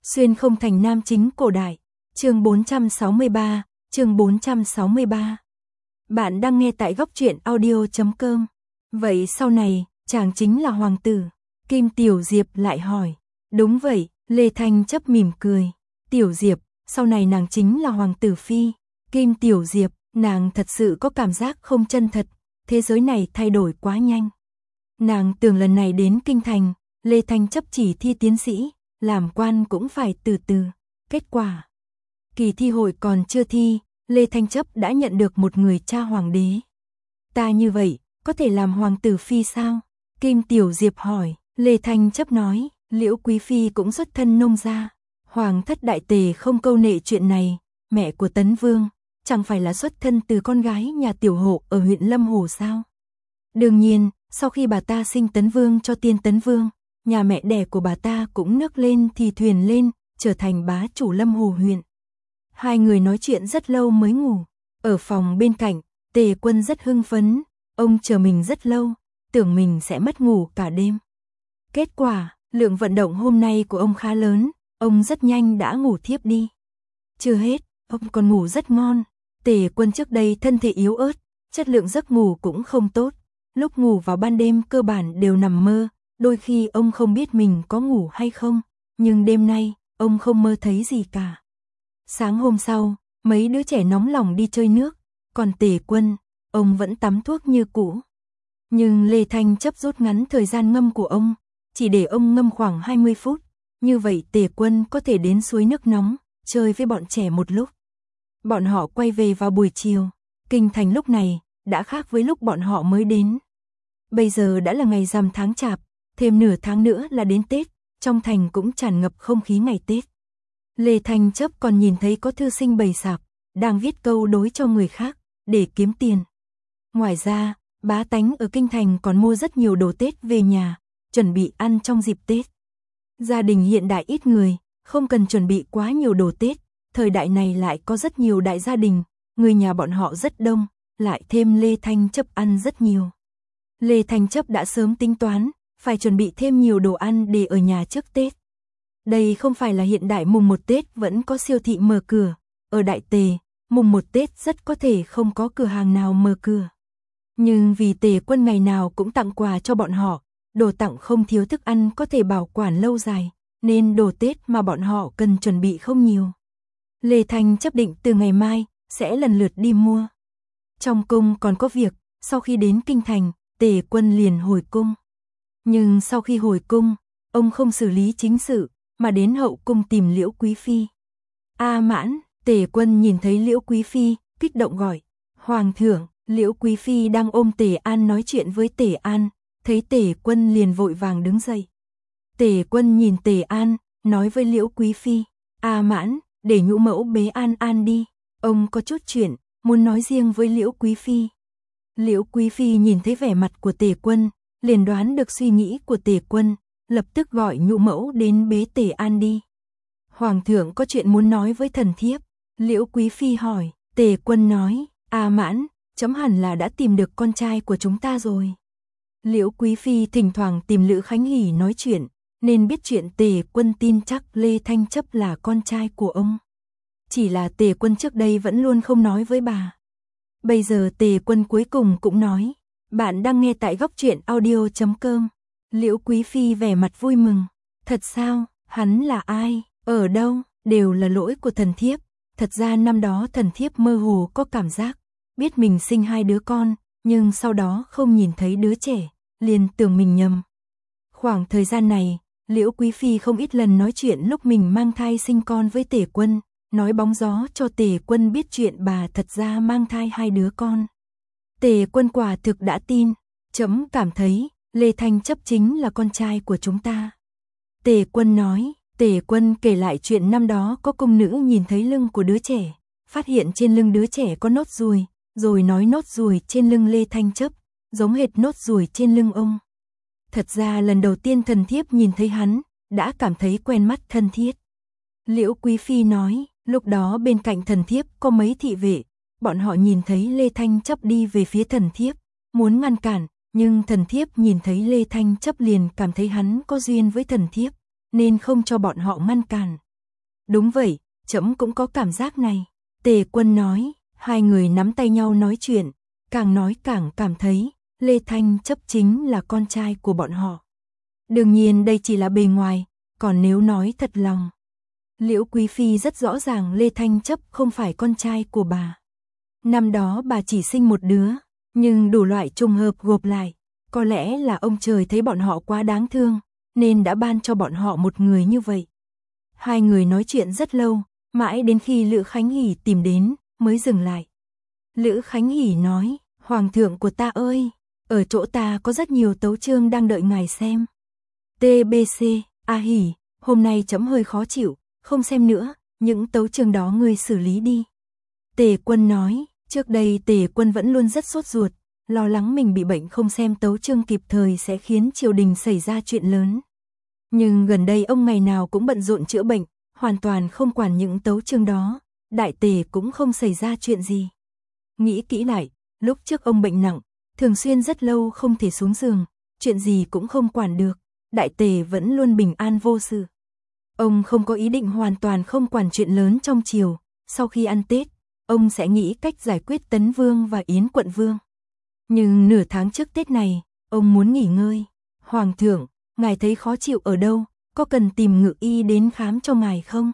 Xuyên không thành nam chính cổ đại. Chương 463, chương 463. Bạn đang nghe tại góc truyện audio.com. Vậy sau này, chàng chính là hoàng tử? Kim Tiểu Diệp lại hỏi. Đúng vậy, Lê Thanh Chấp mỉm cười. Tiểu Diệp, sau này nàng chính là hoàng tử phi. Kim Tiểu Diệp, nàng thật sự có cảm giác không chân thật, thế giới này thay đổi quá nhanh. Nàng tưởng lần này đến kinh thành, Lê Thanh Chấp chỉ thi tiến sĩ, làm quan cũng phải từ từ. Kết quả, kỳ thi hội còn chưa thi, Lê Thanh Chấp đã nhận được một người cha hoàng đế. Ta như vậy, có thể làm hoàng tử phi sao? Kim Tiểu Diệp hỏi. Lê Thanh Chấp nói, Liễu Quý Phi cũng xuất thân nông gia. Hoàng thất đại tề không câu nệ chuyện này, mẹ của Tấn Vương, chẳng phải là xuất thân từ con gái nhà tiểu hộ ở huyện Lâm Hồ sao? Đương nhiên, sau khi bà ta sinh Tấn Vương cho Tiên Tấn Vương, nhà mẹ đẻ của bà ta cũng nước lên thì thuyền lên, trở thành bá chủ Lâm Hồ huyện. Hai người nói chuyện rất lâu mới ngủ. Ở phòng bên cạnh, Tề Quân rất hưng phấn, ông chờ mình rất lâu, tưởng mình sẽ mất ngủ cả đêm. Kết quả, lượng vận động hôm nay của ông khá lớn, ông rất nhanh đã ngủ thiếp đi. Chưa hết, ông còn ngủ rất ngon. Tề Quân trước đây thân thể yếu ớt, chất lượng giấc ngủ cũng không tốt. Lúc ngủ vào ban đêm cơ bản đều nằm mơ, đôi khi ông không biết mình có ngủ hay không, nhưng đêm nay, ông không mơ thấy gì cả. Sáng hôm sau, mấy đứa trẻ nóng lòng đi chơi nước, còn Tề Quân, ông vẫn tắm thuốc như cũ. Nhưng Lê Thanh Chấp rút ngắn thời gian ngâm của ông, chỉ để ông ngâm khoảng 20 phút, như vậy Tề Quân có thể đến suối nước nóng, chơi với bọn trẻ một lúc. Bọn họ quay về vào buổi chiều, kinh thành lúc này đã khác với lúc bọn họ mới đến. Bây giờ đã là ngày rằm tháng Chạp, thêm nửa tháng nữa là đến Tết, trong thành cũng tràn ngập không khí ngày Tết. Lê Thanh Chấp còn nhìn thấy có thư sinh bày sạp, đang viết câu đối cho người khác, để kiếm tiền. Ngoài ra, bá tánh ở kinh thành còn mua rất nhiều đồ Tết về nhà, chuẩn bị ăn trong dịp Tết. Gia đình hiện đại ít người, không cần chuẩn bị quá nhiều đồ Tết, thời đại này lại có rất nhiều đại gia đình, người nhà bọn họ rất đông, lại thêm Lê Thanh Chấp ăn rất nhiều. Lê Thanh Chấp đã sớm tính toán, phải chuẩn bị thêm nhiều đồ ăn để ở nhà trước Tết. Đây không phải là hiện đại mùng 1 Tết vẫn có siêu thị mở cửa, ở Đại Tề, mùng 1 Tết rất có thể không có cửa hàng nào mở cửa. Nhưng vì Tề Quân ngày nào cũng tặng quà cho bọn họ, đồ tặng không thiếu thức ăn có thể bảo quản lâu dài, nên đồ Tết mà bọn họ cần chuẩn bị không nhiều. Lê Thanh Chấp định từ ngày mai, sẽ lần lượt đi mua. Trong cung còn có việc, sau khi đến kinh thành, Tề Quân liền hồi cung. Nhưng sau khi hồi cung, ông không xử lý chính sự, mà đến hậu cung tìm Liễu Quý Phi. A Mãn, Tề Quân nhìn thấy Liễu Quý Phi, kích động gọi. Hoàng thượng, Liễu Quý Phi đang ôm Tề An nói chuyện với Tề An, thấy Tề Quân liền vội vàng đứng dậy. Tề Quân nhìn Tề An, nói với Liễu Quý Phi, A Mãn, để nhũ mẫu bế An An đi, ông có chút chuyện, muốn nói riêng với Liễu Quý Phi. Liễu Quý Phi nhìn thấy vẻ mặt của Tề Quân, liền đoán được suy nghĩ của Tề Quân, lập tức gọi nhũ mẫu đến bế Tề An đi. Hoàng thượng có chuyện muốn nói với thần thiếp. Liễu Quý Phi hỏi. Tề Quân nói, A Mãn, chấm hẳn là đã tìm được con trai của chúng ta rồi. Liễu Quý Phi thỉnh thoảng tìm Lữ Khánh Hỷ nói chuyện, nên biết chuyện Tề Quân tin chắc Lê Thanh Chấp là con trai của ông. Chỉ là Tề Quân trước đây vẫn luôn không nói với bà. Bây giờ Tề Quân cuối cùng cũng nói. Bạn đang nghe tại góc truyện audio.com. Liễu Quý Phi vẻ mặt vui mừng. Thật sao, hắn là ai, ở đâu, đều là lỗi của thần thiếp. Thật ra năm đó thần thiếp mơ hồ có cảm giác, biết mình sinh 2 đứa con, nhưng sau đó không nhìn thấy đứa trẻ, liền tưởng mình nhầm. Khoảng thời gian này, Liễu Quý Phi không ít lần nói chuyện lúc mình mang thai sinh con với Tề Quân, nói bóng gió cho Tề Quân biết chuyện bà thật ra mang thai 2 đứa con. Tề Quân quả thực đã tin, chấm cảm thấy Lê Thanh Chấp chính là con trai của chúng ta. Tề Quân nói. Tề Quân kể lại chuyện năm đó có cung nữ nhìn thấy lưng của đứa trẻ, phát hiện trên lưng đứa trẻ có nốt ruồi, rồi nói nốt ruồi trên lưng Lê Thanh Chấp, giống hệt nốt ruồi trên lưng ông. Thật ra lần đầu tiên thần thiếp nhìn thấy hắn, đã cảm thấy quen mắt thân thiết. Liễu Quý Phi nói, lúc đó bên cạnh thần thiếp có mấy thị vệ, bọn họ nhìn thấy Lê Thanh Chấp đi về phía thần thiếp, muốn ngăn cản, nhưng thần thiếp nhìn thấy Lê Thanh Chấp liền cảm thấy hắn có duyên với thần thiếp, nên không cho bọn họ ngăn cản. Đúng vậy, trẫm cũng có cảm giác này. Tề Quân nói, hai người nắm tay nhau nói chuyện, càng nói càng cảm thấy, Lê Thanh Chấp chính là con trai của bọn họ. Đương nhiên đây chỉ là bề ngoài, còn nếu nói thật lòng. Liễu Quý Phi rất rõ ràng Lê Thanh Chấp không phải con trai của bà. Năm đó bà chỉ sinh một đứa, nhưng đủ loại trùng hợp gộp lại. Có lẽ là ông trời thấy bọn họ quá đáng thương, nên đã ban cho bọn họ một người như vậy. Hai người nói chuyện rất lâu, mãi đến khi Lữ Khánh Hỷ tìm đến, mới dừng lại. Lữ Khánh Hỷ nói, Hoàng thượng của ta ơi, ở chỗ ta có rất nhiều tấu chương đang đợi ngài xem. TBC, A Hỷ, hôm nay trẫm hơi khó chịu, không xem nữa, những tấu chương đó ngươi xử lý đi. Tề Quân nói, trước đây Tề Quân vẫn luôn rất sốt ruột, lo lắng mình bị bệnh không xem tấu chương kịp thời sẽ khiến triều đình xảy ra chuyện lớn. Nhưng gần đây ông ngày nào cũng bận rộn chữa bệnh, hoàn toàn không quản những tấu chương đó, đại tề cũng không xảy ra chuyện gì. Nghĩ kỹ lại, lúc trước ông bệnh nặng, thường xuyên rất lâu không thể xuống giường, chuyện gì cũng không quản được, đại tề vẫn luôn bình an vô sự. Ông không có ý định hoàn toàn không quản chuyện lớn trong triều, sau khi ăn Tết, ông sẽ nghĩ cách giải quyết Tấn Vương và Yến Quận Vương. Nhưng nửa tháng trước Tết này, ông muốn nghỉ ngơi. Hoàng thượng, ngài thấy khó chịu ở đâu, có cần tìm ngự y đến khám cho ngài không?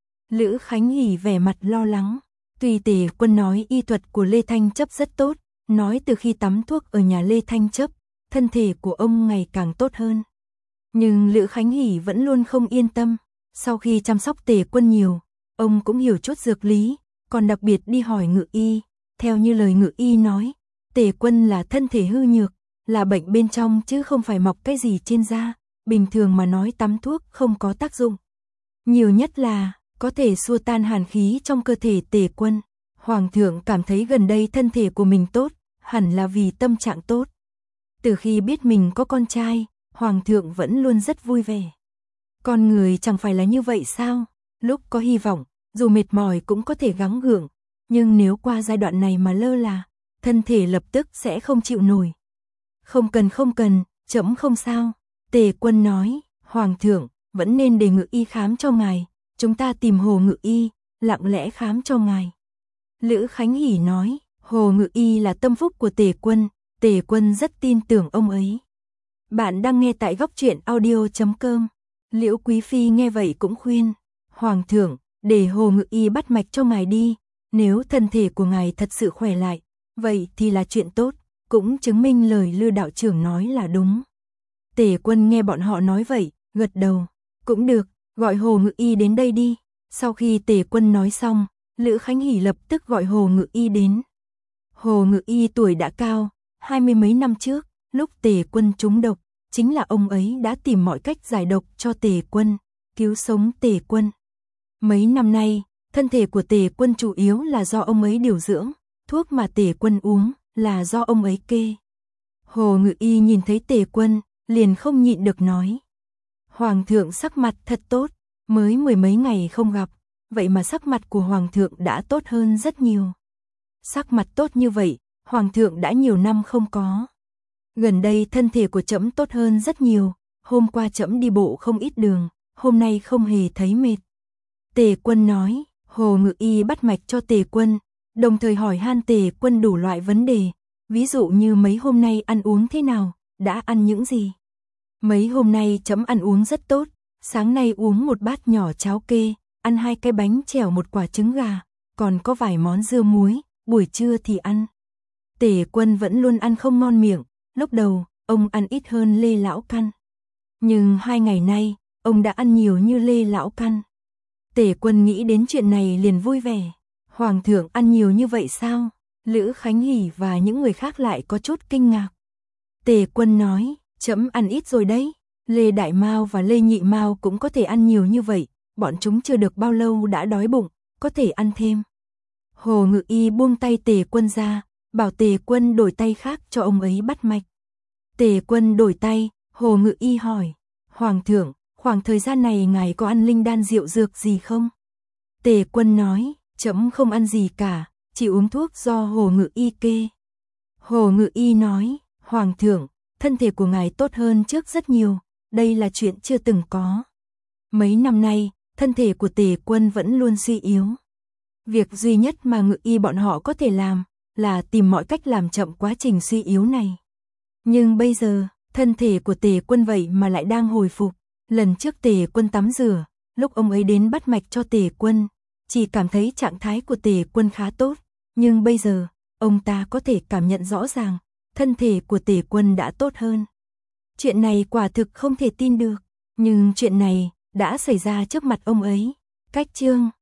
Lữ Khánh Hỷ vẻ mặt lo lắng. Tuy Tề Quân nói y thuật của Lê Thanh Chấp rất tốt, nói từ khi tắm thuốc ở nhà Lê Thanh Chấp, thân thể của ông ngày càng tốt hơn. Nhưng Lữ Khánh Hỷ vẫn luôn không yên tâm. Sau khi chăm sóc Tề Quân nhiều, ông cũng hiểu chút dược lý, còn đặc biệt đi hỏi ngự y. Theo như lời ngự y nói, Tề Quân là thân thể hư nhược, là bệnh bên trong chứ không phải mọc cái gì trên da, bình thường mà nói tắm thuốc không có tác dụng. Nhiều nhất là có thể xua tan hàn khí trong cơ thể Tề Quân. Hoàng thượng cảm thấy gần đây thân thể của mình tốt, hẳn là vì tâm trạng tốt. Từ khi biết mình có con trai, Hoàng thượng vẫn luôn rất vui vẻ. Con người chẳng phải là như vậy sao? Lúc có hy vọng, dù mệt mỏi cũng có thể gắng gượng, nhưng nếu qua giai đoạn này mà lơ là, thân thể lập tức sẽ không chịu nổi. Không cần, trẫm không sao. Tề Quân nói, Hoàng thượng, vẫn nên để ngự y khám cho ngài, chúng ta tìm Hồ ngự y, lặng lẽ khám cho ngài. Lữ Khánh Hỷ nói, Hồ ngự y là tâm phúc của Tề Quân rất tin tưởng ông ấy. Bạn đang nghe tại góc truyện audio.com. Liễu Quý Phi nghe vậy cũng khuyên, Hoàng thượng, để Hồ ngự y bắt mạch cho ngài đi, nếu thân thể của ngài thật sự khỏe lại, vậy thì là chuyện tốt, cũng chứng minh lời Lư đạo trưởng nói là đúng. Tề Quân nghe bọn họ nói vậy, gật đầu, cũng được, gọi Hồ ngự y đến đây đi. Sau khi Tề Quân nói xong, Lữ Khánh Hỷ lập tức gọi Hồ ngự y đến. Hồ ngự y tuổi đã cao, 20 mấy năm trước, lúc Tề Quân trúng độc, chính là ông ấy đã tìm mọi cách giải độc cho Tề Quân, cứu sống Tề Quân. Mấy năm nay, thân thể của Tề Quân chủ yếu là do ông ấy điều dưỡng, thuốc mà Tề Quân uống là do ông ấy kê. Hồ ngự y nhìn thấy Tề Quân, liền không nhịn được nói. Hoàng thượng sắc mặt thật tốt, mới 10 mấy ngày không gặp, vậy mà sắc mặt của Hoàng thượng đã tốt hơn rất nhiều. Sắc mặt tốt như vậy, Hoàng thượng đã nhiều năm không có. Gần đây thân thể của trẫm tốt hơn rất nhiều, hôm qua trẫm đi bộ không ít đường, hôm nay không hề thấy mệt. Tề Quân nói, Hồ ngự y bắt mạch cho Tề Quân, đồng thời hỏi han Tề Quân đủ loại vấn đề, ví dụ như mấy hôm nay ăn uống thế nào, đã ăn những gì. Mấy hôm nay trẫm ăn uống rất tốt, sáng nay uống một bát nhỏ cháo kê, ăn 2 cái bánh chèo một quả trứng gà, còn có vài món dưa muối, buổi trưa thì ăn. Tề Quân vẫn luôn ăn không ngon miệng, lúc đầu, ông ăn ít hơn Lê Lão Căn. Nhưng 2 ngày nay, ông đã ăn nhiều như Lê Lão Căn. Tề Quân nghĩ đến chuyện này liền vui vẻ. Hoàng thượng ăn nhiều như vậy sao? Lữ Khánh Hỷ và những người khác lại có chút kinh ngạc. Tề Quân nói, trẫm ăn ít rồi đấy. Lê Đại Mao và Lê Nhị Mao cũng có thể ăn nhiều như vậy, bọn chúng chưa được bao lâu đã đói bụng, có thể ăn thêm. Hồ ngự y buông tay Tề Quân ra, bảo Tề Quân đổi tay khác cho ông ấy bắt mạch. Tề Quân đổi tay, Hồ ngự y hỏi, Hoàng thượng, khoảng thời gian này ngài có ăn linh đan rượu dược gì không? Tề Quân nói, trẫm không ăn gì cả, chỉ uống thuốc do Hồ ngự y kê. Hồ ngự y nói, Hoàng thượng, thân thể của ngài tốt hơn trước rất nhiều, đây là chuyện chưa từng có. Mấy năm nay, thân thể của Tề Quân vẫn luôn suy yếu. Việc duy nhất mà Ngự Y bọn họ có thể làm là tìm mọi cách làm chậm quá trình suy yếu này. Nhưng bây giờ, thân thể của Tề Quân vậy mà lại đang hồi phục. Lần trước Tề Quân tắm rửa, lúc ông ấy đến bắt mạch cho Tề Quân, chỉ cảm thấy trạng thái của Tề Quân khá tốt, nhưng bây giờ, ông ta có thể cảm nhận rõ ràng, thân thể của Tề Quân đã tốt hơn. Chuyện này quả thực không thể tin được, nhưng chuyện này đã xảy ra trước mặt ông ấy. Cách chương